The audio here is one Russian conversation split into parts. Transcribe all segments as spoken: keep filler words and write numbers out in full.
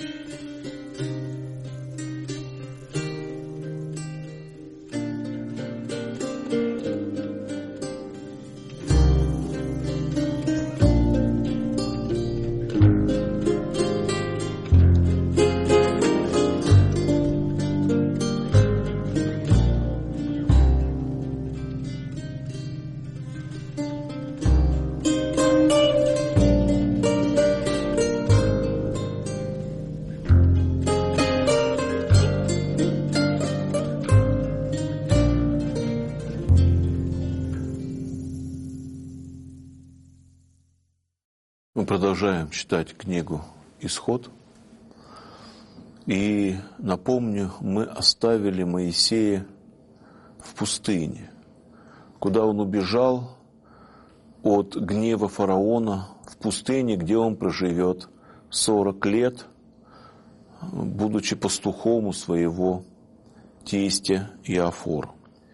Мы продолжаем читать книгу «Исход». И напомню, мы оставили Моисея в пустыне, куда он убежал от гнева фараона, в пустыне, где он проживет сорок лет, будучи пастухом у своего тестя Иофора.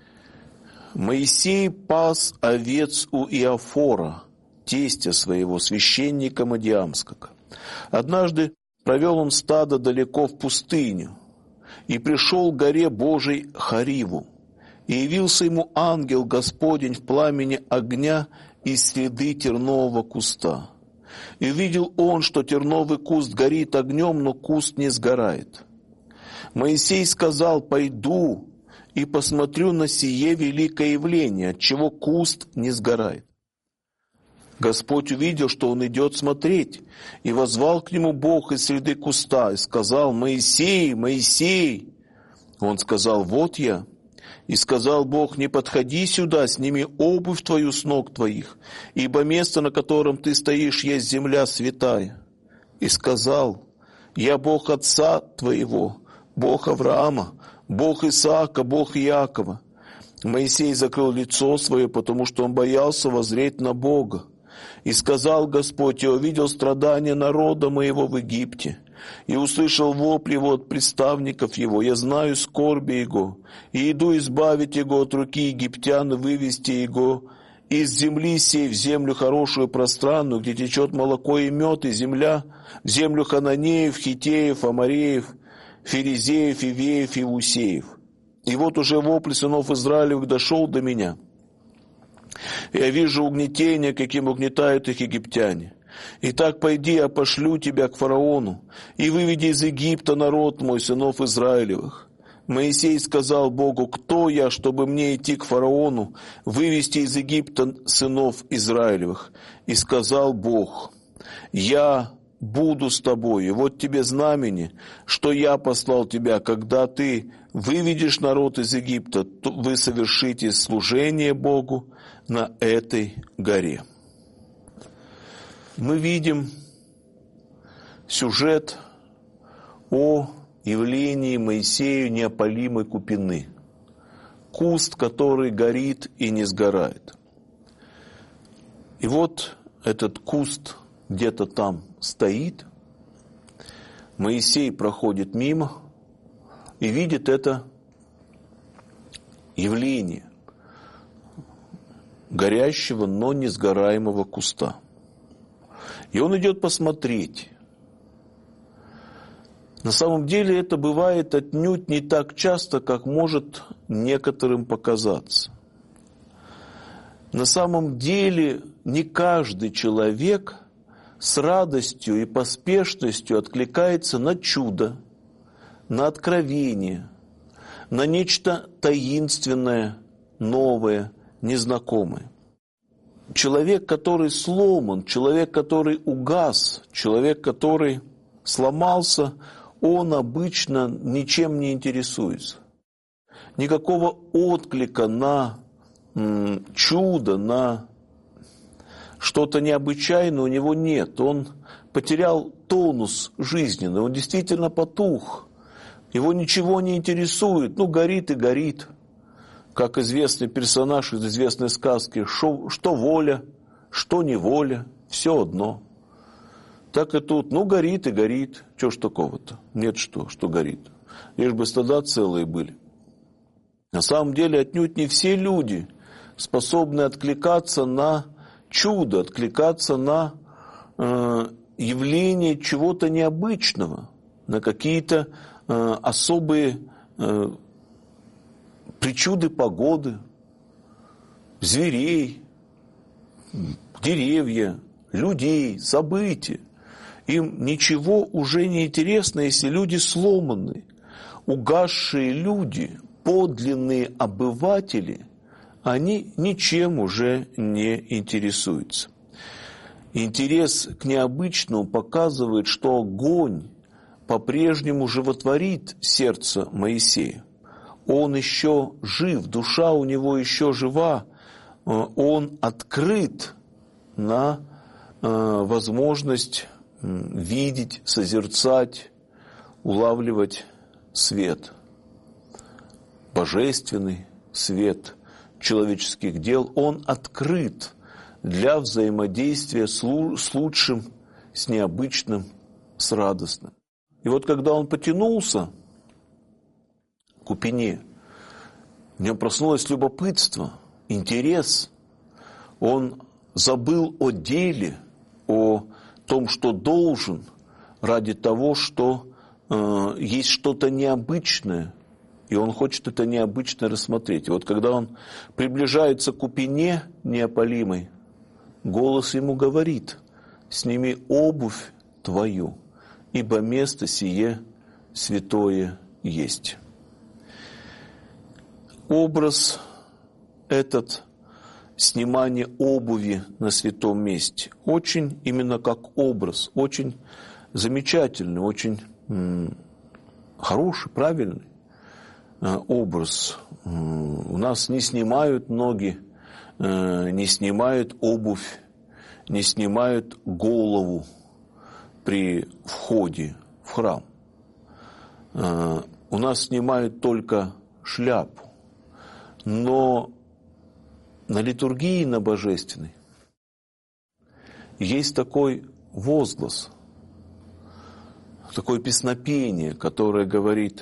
Моисей пас овец у Иофора, тестя своего, священника Мадиамского. Однажды провел он стадо далеко в пустыню и пришел к горе Божией Хариву. И явился ему ангел Господень в пламени огня из среды тернового куста. И увидел он, что терновый куст горит огнем, но куст не сгорает. Моисей сказал: «Пойду и посмотрю на сие великое явление, отчего куст не сгорает». Господь увидел, что он идет смотреть, и воззвал к нему Бог из среды куста, и сказал: «Моисей, Моисей!» Он сказал: «Вот я». И сказал Бог: «Не подходи сюда, сними обувь твою с ног твоих, ибо место, на котором ты стоишь, есть земля святая». И сказал: «Я Бог отца твоего, Бог Авраама, Бог Исаака, Бог Иакова». Моисей закрыл лицо свое, потому что он боялся воззреть на Бога. И сказал Господь: «Я увидел страдания народа моего в Египте, и услышал вопли его от представников его. Я знаю скорби его, и иду избавить его от руки египтян и вывести его из земли сей в землю хорошую пространную, где течет молоко и мед, и земля, в землю хананеев, хитеев, амореев, ферезеев, ивеев и усеев. И вот уже вопль сынов Израилевых дошел до меня. Я вижу угнетение, каким угнетают их египтяне. Итак, пойди, я пошлю тебя к фараону, и выведи из Египта народ мой, сынов Израилевых». Моисей сказал Богу: «Кто я, чтобы мне идти к фараону, вывести из Египта сынов Израилевых?» И сказал Бог: «Я буду с тобой, и вот тебе знамение, что я послал тебя. Когда ты выведешь народ из Египта, то вы совершите служение Богу на этой горе». Мы видим сюжет о явлении Моисею неопалимой купины. Куст, который горит и не сгорает. И вот этот куст где-то там стоит. Моисей проходит мимо и видит это явление горящего, но не сгораемого куста. И он идет посмотреть. На самом деле это бывает отнюдь не так часто, как может некоторым показаться. На самом деле не каждый человек с радостью и поспешностью откликается на чудо, на откровение, на нечто таинственное, новое, незнакомое. Человек, который сломан, человек, который угас, человек, который сломался, он обычно ничем не интересуется. Никакого отклика на м, чудо, на что-то необычайное у него нет. Он потерял тонус жизненный, он действительно потух. Его ничего не интересует, ну горит и горит. Как известный персонаж из известной сказки, что, что воля, что неволя, все одно. Так и тут, ну горит и горит, чего ж такого-то? Нет что, что горит. Лишь бы стада целые были. На самом деле отнюдь не все люди способны откликаться на чудо, откликаться на э, явление чего-то необычного. на какие-то э, особые э, причуды погоды, зверей, деревья, людей, события. Им ничего уже не интересно, если люди сломаны. Угасшие люди, подлинные обыватели, они ничем уже не интересуются. Интерес к необычному показывает, что огонь по-прежнему животворит сердце Моисея. Он еще жив, душа у него еще жива, он открыт на возможность видеть, созерцать, улавливать свет, божественный свет человеческих дел. Он открыт для взаимодействия с лучшим, с необычным, с радостным. И вот когда он потянулся к купине, в нем проснулось любопытство, интерес. Он забыл о деле, о том, что должен, ради того, что э, есть что-то необычное, и он хочет это необычное рассмотреть. И вот когда он приближается к купине неопалимой, голос ему говорит: «Сними обувь твою, ибо место сие святое есть». Образ этот, снимание обуви на святом месте, очень именно как образ, очень замечательный, очень м, хороший, правильный э, образ. У нас не снимают ноги, э, не снимают обувь, не снимают голову при входе в храм. Э, у нас снимают только шляпу. Но на литургии, на божественной, есть такой возглас, такое песнопение, которое говорит: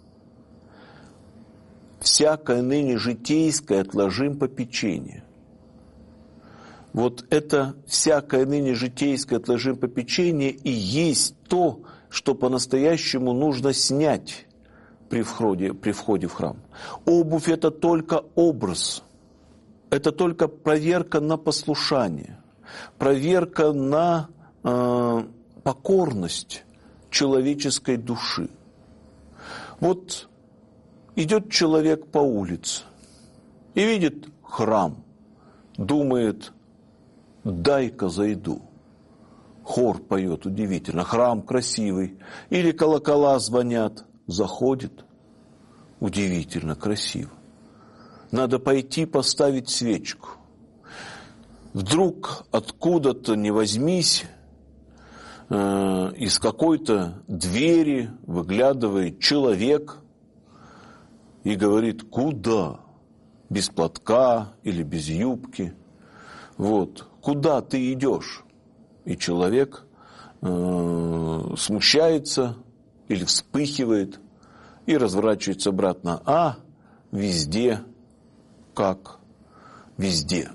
«Всякое ныне житейское отложим попечение». Вот это «всякое ныне житейское отложим попечение» и есть то, что по-настоящему нужно снять при входе, при входе в храм. Обувь – это только образ, это только проверка на послушание, проверка на э, покорность человеческой души. Вот идет человек по улице и видит храм, думает: дай-ка зайду. Хор поет удивительно, храм красивый, или колокола звонят. Заходит, удивительно красиво. Надо пойти поставить свечку. Вдруг откуда-то ни возьмись, э, из какой-то двери выглядывает человек и говорит: куда? Без платка или без юбки. Вот. Куда ты идешь? И человек э, смущается или вспыхивает и разворачивается обратно. А везде, как везде.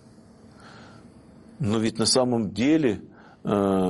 Но ведь на самом деле, э,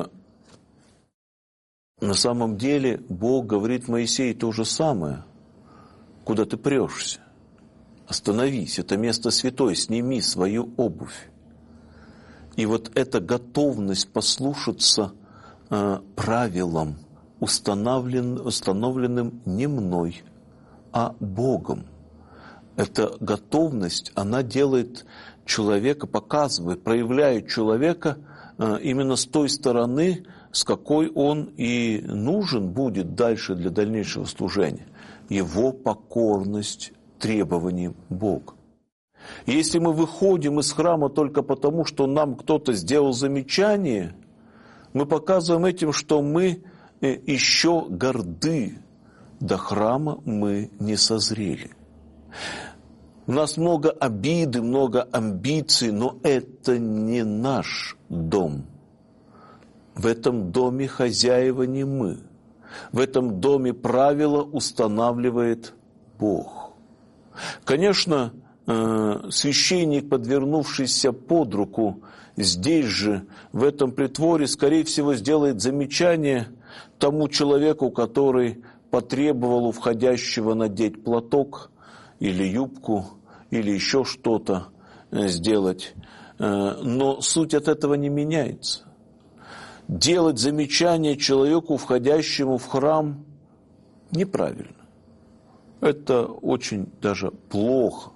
на самом деле Бог говорит Моисею то же самое. Куда ты прешься? Остановись, это место святое, сними свою обувь. И вот эта готовность послушаться э, правилам, установлен, установленным не мной, а Богом. Эта готовность, она делает человека, показывает, проявляет человека э, именно с той стороны, с какой он и нужен будет дальше для дальнейшего служения. Его покорность требованиям Бога. Если мы выходим из храма только потому, что нам кто-то сделал замечание, мы показываем этим, что мы еще горды, до храма мы не созрели. У нас много обиды, много амбиций, но это не наш дом. В этом доме хозяева не мы. В этом доме правила устанавливает Бог. Конечно, священник, подвернувшийся под руку здесь же, в этом притворе, скорее всего, сделает замечание: тому человеку, который потребовал у входящего надеть платок или юбку, или еще что-то сделать. Но суть от этого не меняется. Делать замечание человеку, входящему в храм, неправильно. Это очень даже плохо.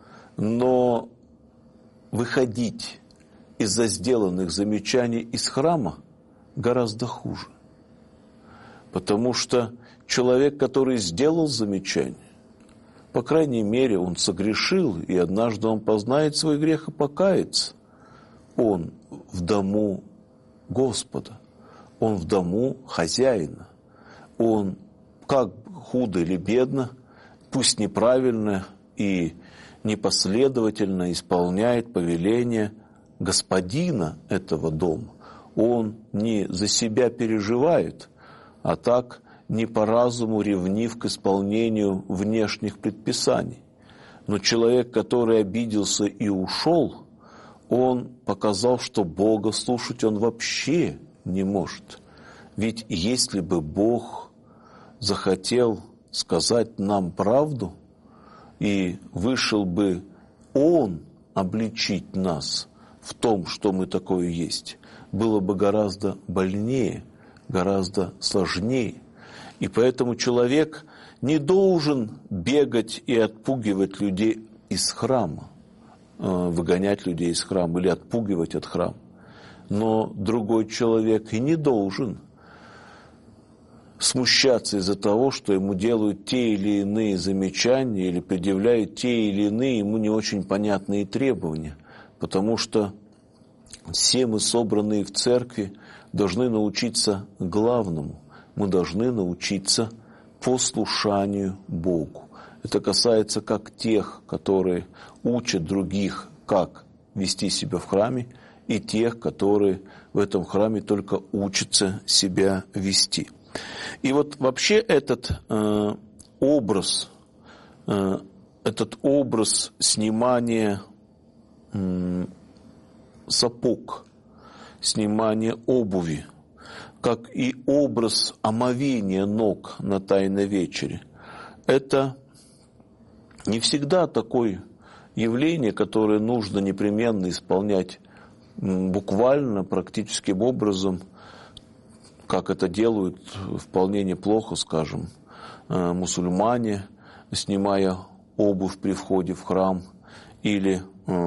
Но выходить из-за сделанных замечаний из храма гораздо хуже. Потому что человек, который сделал замечание, по крайней мере, он согрешил, и однажды он познает свой грех и покается. Он в дому Господа, он в дому хозяина. Он, как худо или бедно, пусть неправильно и непоследовательно исполняет повеление господина этого дома. Он не за себя переживает, а так не по разуму ревнив к исполнению внешних предписаний. Но человек, который обиделся и ушел, он показал, что Бога слушать он вообще не может. Ведь если бы Бог захотел сказать нам правду, и вышел бы Он обличить нас в том, что мы такое есть, было бы гораздо больнее, гораздо сложнее. И поэтому человек не должен бегать и отпугивать людей из храма, выгонять людей из храма или отпугивать от храма. Но другой человек и не должен смущаться из-за того, что ему делают те или иные замечания или предъявляют те или иные ему не очень понятные требования. Потому что все мы, собранные в церкви, должны научиться главному. Мы должны научиться послушанию Богу. Это касается как тех, которые учат других, как вести себя в храме, и тех, которые в этом храме только учатся себя вести. И вот вообще этот э, образ, э, этот образ снимания э, сапог, снимания обуви, как и образ омовения ног на Тайной вечере, это не всегда такое явление, которое нужно непременно исполнять буквально, практическим образом, как это делают вполне неплохо, скажем, мусульмане, снимая обувь при входе в храм, или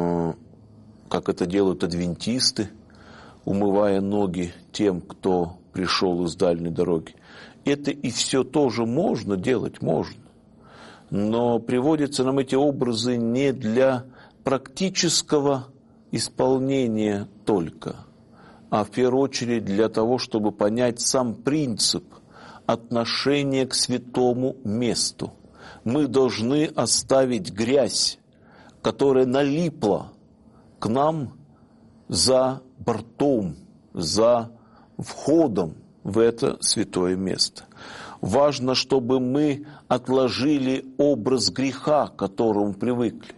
как это делают адвентисты, умывая ноги тем, кто пришел из дальней дороги. Это и все тоже можно делать, можно. Но приводятся нам эти образы не для практического исполнения только, а в первую очередь для того, чтобы понять сам принцип отношения к святому месту. Мы должны оставить грязь, которая налипла к нам за бортом, за входом в это святое место. Важно, чтобы мы отложили образ греха, к которому привыкли.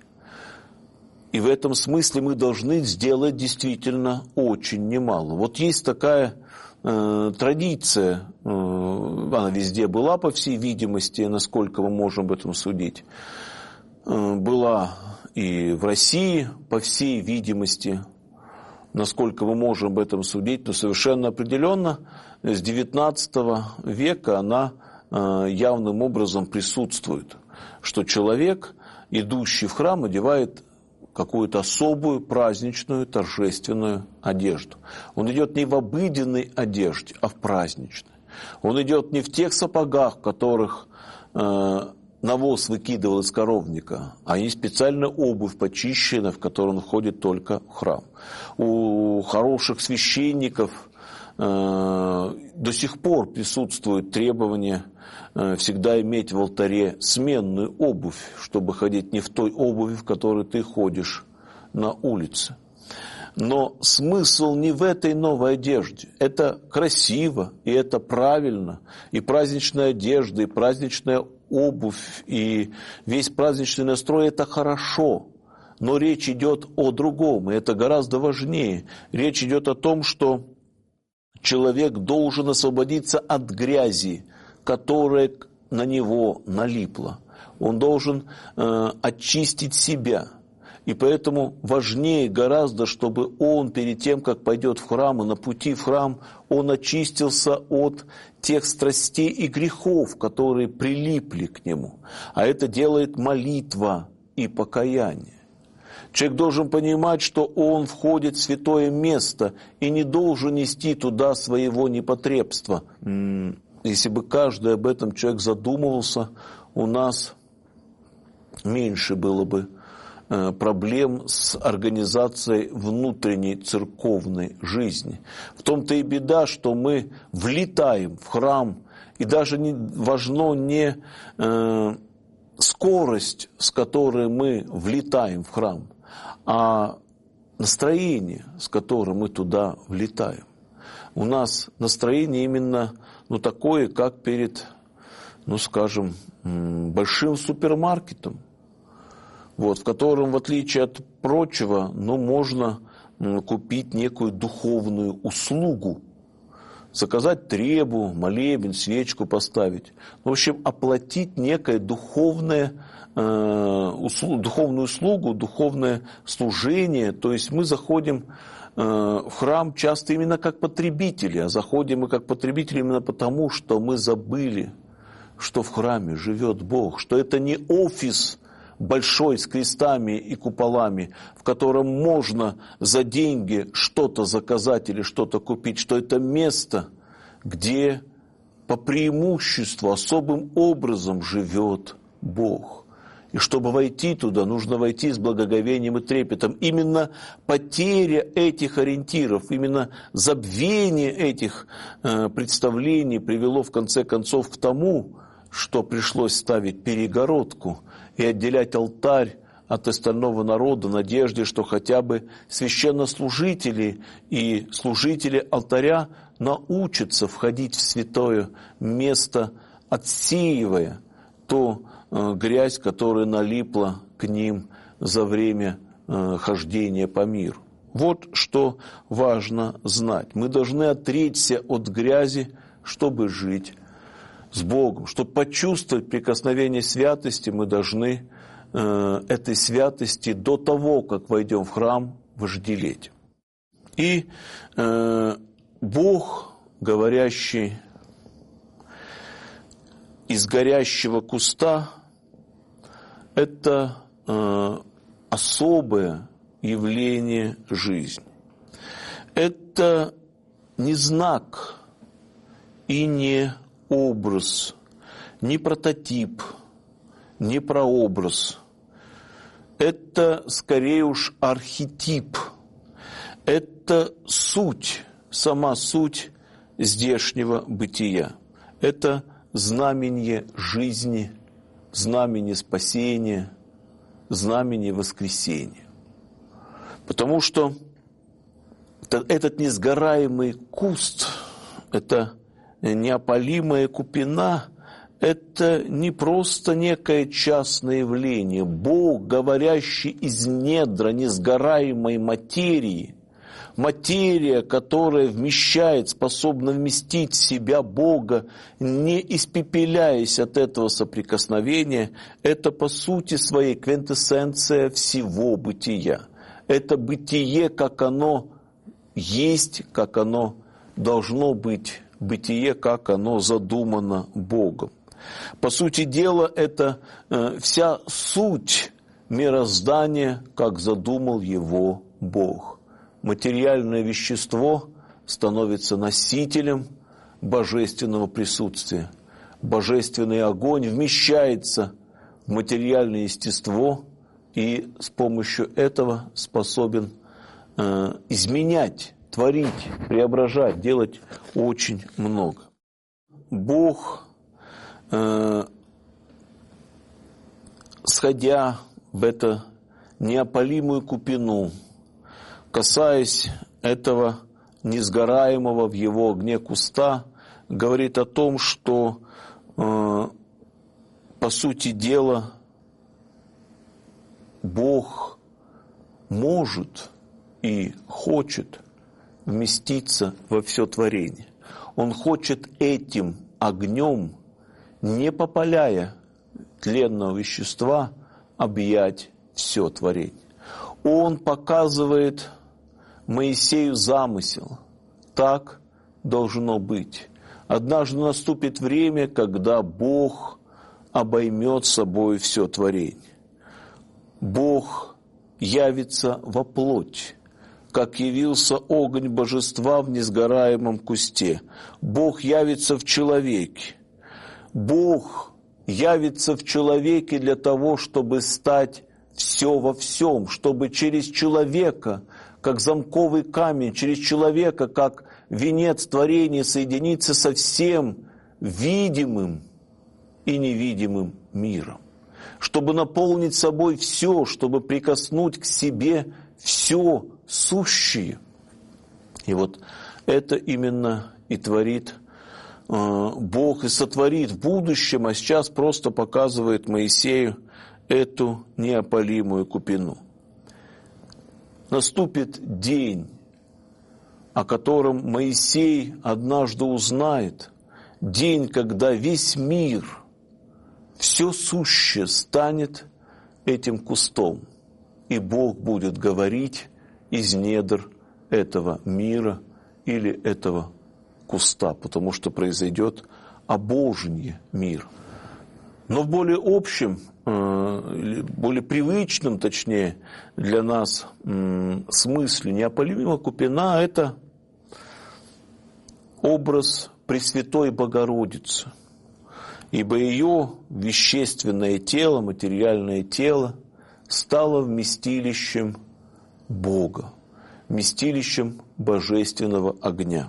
И в этом смысле мы должны сделать действительно очень немало. Вот есть такая э, традиция, э, она везде была, по всей видимости, насколько мы можем об этом судить. Э, была и в России, по всей видимости, насколько мы можем об этом судить, но совершенно определенно с девятнадцатого века она э, явным образом присутствует, что человек, идущий в храм, одевает какую-то особую праздничную, торжественную одежду. Он идет не в обыденной одежде, а в праздничной. Он идет не в тех сапогах, в которых э, навоз выкидывал из коровника, а есть специальная обувь почищенная, в которой он ходит только в храм. У хороших священников э, до сих пор присутствует требование э, всегда иметь в алтаре сменную обувь, чтобы ходить не в той обуви, в которой ты ходишь на улице. Но смысл не в этой новой одежде. Это красиво, и это правильно. И праздничная одежда, и праздничная обувь, и весь праздничный настрой – это хорошо. Но речь идет о другом, и это гораздо важнее. Речь идет о том, что человек должен освободиться от грязи, которая на него налипла. Он должен э, очистить себя. И поэтому важнее гораздо, чтобы он перед тем, как пойдет в храм, и на пути в храм, он очистился от тех страстей и грехов, которые прилипли к нему. А это делает молитва и покаяние. Человек должен понимать, что он входит в святое место и не должен нести туда своего непотребства. Если бы каждый об этом человек задумывался, у нас меньше было бы проблем с организацией внутренней церковной жизни. В том-то и беда, что мы влетаем в храм, и даже не, важно не э, скорость, с которой мы влетаем в храм, а настроение, с которым мы туда влетаем. У нас настроение именно ну, такое, как перед, ну, скажем, большим супермаркетом, вот, в котором, в отличие от прочего, ну, можно купить некую духовную услугу, заказать требу, молебен, свечку поставить. В общем, оплатить некое духовное, э, услугу, духовную услугу, духовное служение. То есть мы заходим э, в храм часто именно как потребители, а заходим мы как потребители именно потому, что мы забыли, что в храме живет Бог, что это не офис большой с крестами и куполами, в котором можно за деньги что-то заказать или что-то купить, что это место, где по преимуществу особым образом живет Бог. И чтобы войти туда, нужно войти с благоговением и трепетом. Именно потеря этих ориентиров, именно забвение этих э, представлений привело в конце концов к тому, что пришлось ставить перегородку и отделять алтарь от остального народа в надежде, что хотя бы священнослужители и служители алтаря научатся входить в святое место, отсеивая ту э, грязь, которая налипла к ним за время э, хождения по миру. Вот что важно знать. Мы должны отречься от грязи, чтобы жить с Богом. Чтобы почувствовать прикосновение святости, мы должны э, этой святости до того, как войдем в храм, вожделеть. И э, Бог, говорящий из горящего куста, это э, особое явление жизни. Это не знак и не образ, не прототип, не прообраз. Это скорее уж архетип. Это суть, сама суть здешнего бытия. Это знамение жизни, знамение спасения, знамение воскресения. Потому что этот несгораемый куст, это неопалимая купина – это не просто некое частное явление. Бог, говорящий из недра несгораемой материи, материя, которая вмещает, способна вместить в себя Бога, не испепеляясь от этого соприкосновения, это по сути своей квинтэссенция всего бытия. Это бытие, как оно есть, как оно должно быть, бытие, как оно задумано Богом. По сути дела, это э, вся суть мироздания, как задумал его Бог. Материальное вещество становится носителем божественного присутствия. Божественный огонь вмещается в материальное естество и с помощью этого способен э, изменять, творить, преображать, делать очень много. Бог, э, сходя в эту неопалимую купину, касаясь этого несгораемого в его огне куста, говорит о том, что э, по сути дела Бог может и хочет вместиться во все творение. Он хочет этим огнем, не попаляя тленного вещества, объять все творение. Он показывает Моисею замысел. Так должно быть. Однажды наступит время, когда Бог обоймет собой все творение. Бог явится во плоть, как явился огонь божества в несгораемом кусте. Бог явится в человеке. Бог явится в человеке для того, чтобы стать все во всем, чтобы через человека, как замковый камень, через человека, как венец творения, соединиться со всем видимым и невидимым миром, чтобы наполнить собой все, чтобы прикоснуть к себе все сущее. И вот это именно и творит э, Бог, и сотворит в будущем, а сейчас просто показывает Моисею эту неопалимую купину. Наступит день, о котором Моисей однажды узнает, день, когда весь мир, все сущее станет этим кустом, и Бог будет говорить из недр этого мира или этого куста, потому что произойдет обожение мира. Но в более общем, более привычном, точнее, для нас смысле неопалимая купина – это образ Пресвятой Богородицы, ибо ее вещественное тело, материальное тело стало вместилищем Бога, вместилищем божественного огня.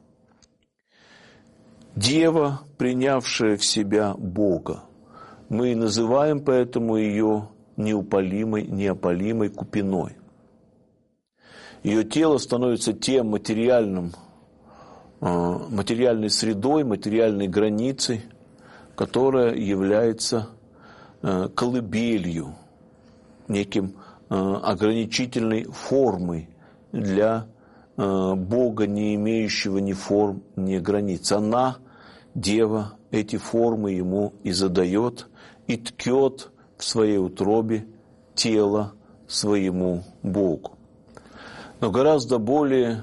Дева, принявшая в себя Бога, мы называем поэтому ее неупалимой, неопалимой купиной. Ее тело становится тем материальным, материальной средой, материальной границей, которая является колыбелью, неким ограничительной формой для Бога, не имеющего ни форм, ни границ. Она, Дева, эти формы ему и задает, и ткет в своей утробе тело своему Богу. Но гораздо более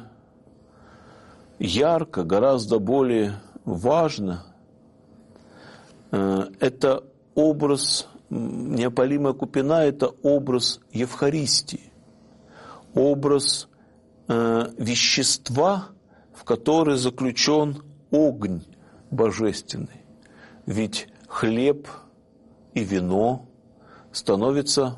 ярко, гораздо более важно это образ, неопалимая купина – это образ Евхаристии, образ вещества, в который заключен огонь божественный. Ведь хлеб и вино становятся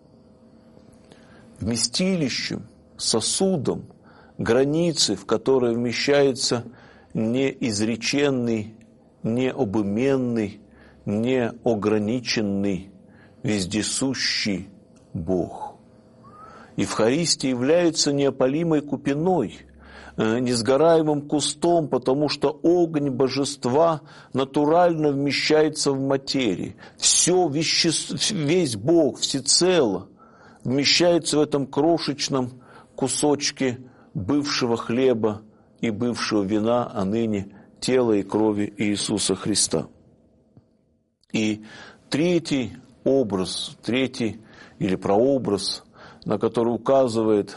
вместилищем, сосудом, границы, в которые вмещается неизреченный, необыменный, неограниченный, вездесущий Бог. Евхаристия является неопалимой купиной, несгораемым кустом, потому что огонь божества натурально вмещается в материи. Все вещество, весь Бог всецело вмещается в этом крошечном кусочке бывшего хлеба и бывшего вина, а ныне тела и крови Иисуса Христа. И третий образ, третий или прообраз, на который указывает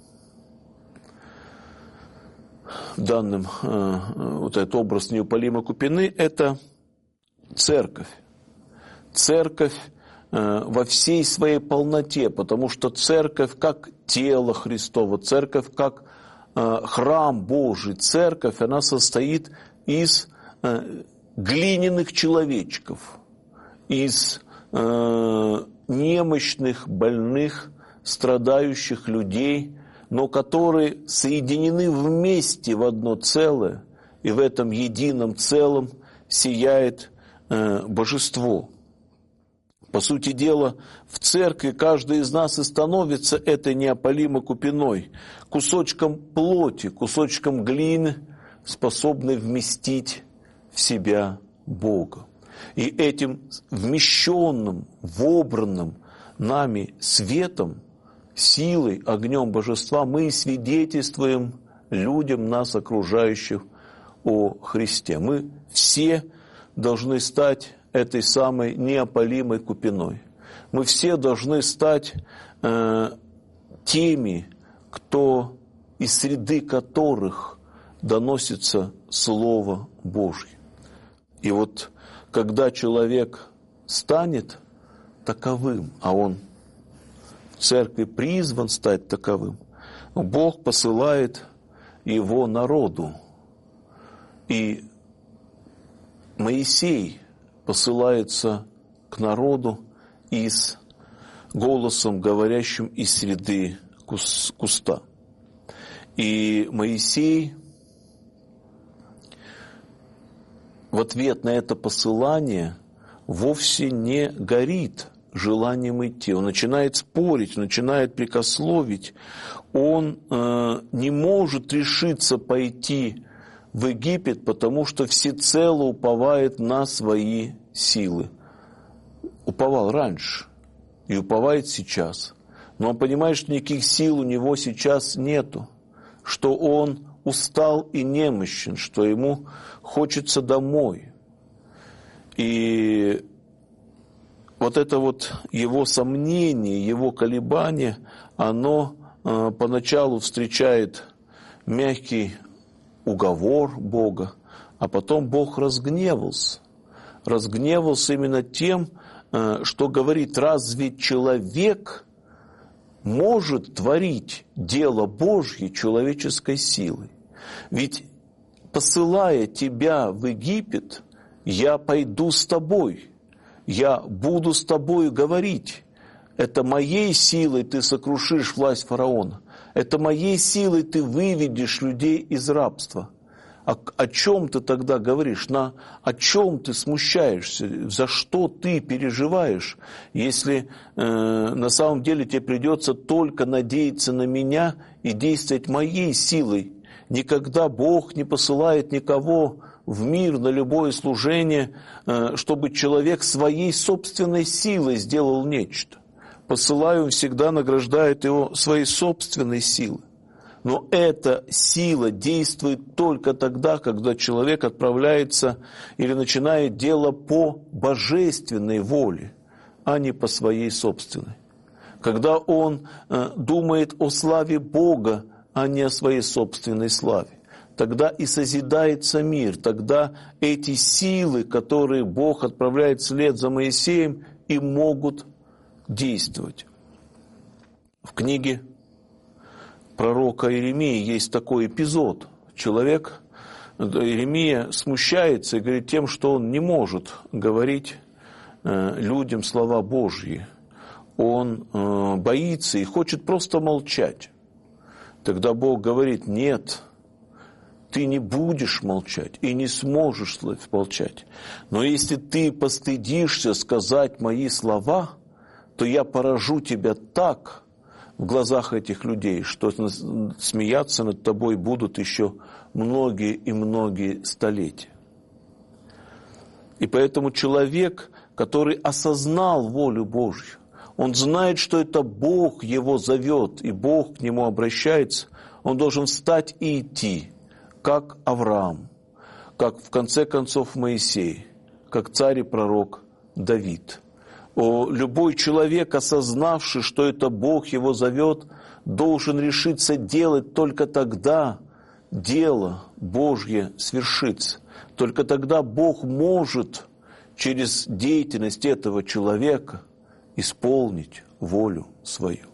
данным э, вот этот образ неупалимой купины, это церковь. Церковь э, во всей своей полноте, потому что церковь как тело Христово, церковь как э, храм Божий, церковь, она состоит из э, глиняных человечков, из э, немощных, больных, страдающих людей, но которые соединены вместе в одно целое, и в этом едином целом сияет э, божество. По сути дела, в церкви каждый из нас и становится этой неопалимой купиной, кусочком плоти, кусочком глины, способной вместить в себя Бога. И этим вмещенным, вобранным нами светом, силой, огнем божества мы свидетельствуем людям, нас окружающих, о Христе. Мы все должны стать этой самой неопалимой купиной. Мы все должны стать э, теми, кто из среды которых доносится Слово Божье. И вот когда человек станет таковым, а он в церкви призван стать таковым, Бог посылает его народу. И Моисей посылается к народу и с голосом, говорящим из среды куста. И Моисей в ответ на это посылание вовсе не горит желанием идти. Он начинает спорить, начинает прикословить. Он э, не может решиться пойти в Египет, потому что всецело уповает на свои силы. Уповал раньше и уповает сейчас. Но он понимает, что никаких сил у него сейчас нету, что он устал и немощен, что ему хочется домой. И вот это вот его сомнение, его колебание, оно э, поначалу встречает мягкий уговор Бога, а потом Бог разгневался. Разгневался именно тем, э, что говорит, разве человек может творить дело Божье человеческой силой? Ведь, посылая тебя в Египет, я пойду с тобой, я буду с тобою говорить. Это моей силой ты сокрушишь власть фараона. Это моей силой ты выведешь людей из рабства. О, о чем ты тогда говоришь? На, о чем ты смущаешься? За что ты переживаешь, если э, на самом деле тебе придется только надеяться на меня и действовать моей силой? Никогда Бог не посылает никого в мир на любое служение, э, чтобы человек своей собственной силой сделал нечто. Посылаю, он всегда награждает его своей собственной силой. Но эта сила действует только тогда, когда человек отправляется или начинает дело по божественной воле, а не по своей собственной. Когда он э, думает о славе Бога, а не о своей собственной славе. Тогда и созидается мир, тогда эти силы, которые Бог отправляет вслед за Моисеем, и могут действовать. В книге пророка Иеремии есть такой эпизод. Человек, Иеремия, смущается и говорит тем, что он не может говорить людям слова Божьи. Он боится и хочет просто молчать. Тогда Бог говорит, нет, ты не будешь молчать и не сможешь молчать. Но если ты постыдишься сказать мои слова, то я поражу тебя так в глазах этих людей, что смеяться над тобой будут еще многие и многие столетия. И поэтому человек, который осознал волю Божью, он знает, что это Бог его зовет, и Бог к нему обращается, он должен встать и идти, как Авраам, как в конце концов Моисей, как царь и пророк Давид. О, любой человек, осознавший, что это Бог его зовет, должен решиться делать только тогда дело Божье свершится. Только тогда Бог может через деятельность этого человека исполнить волю свою.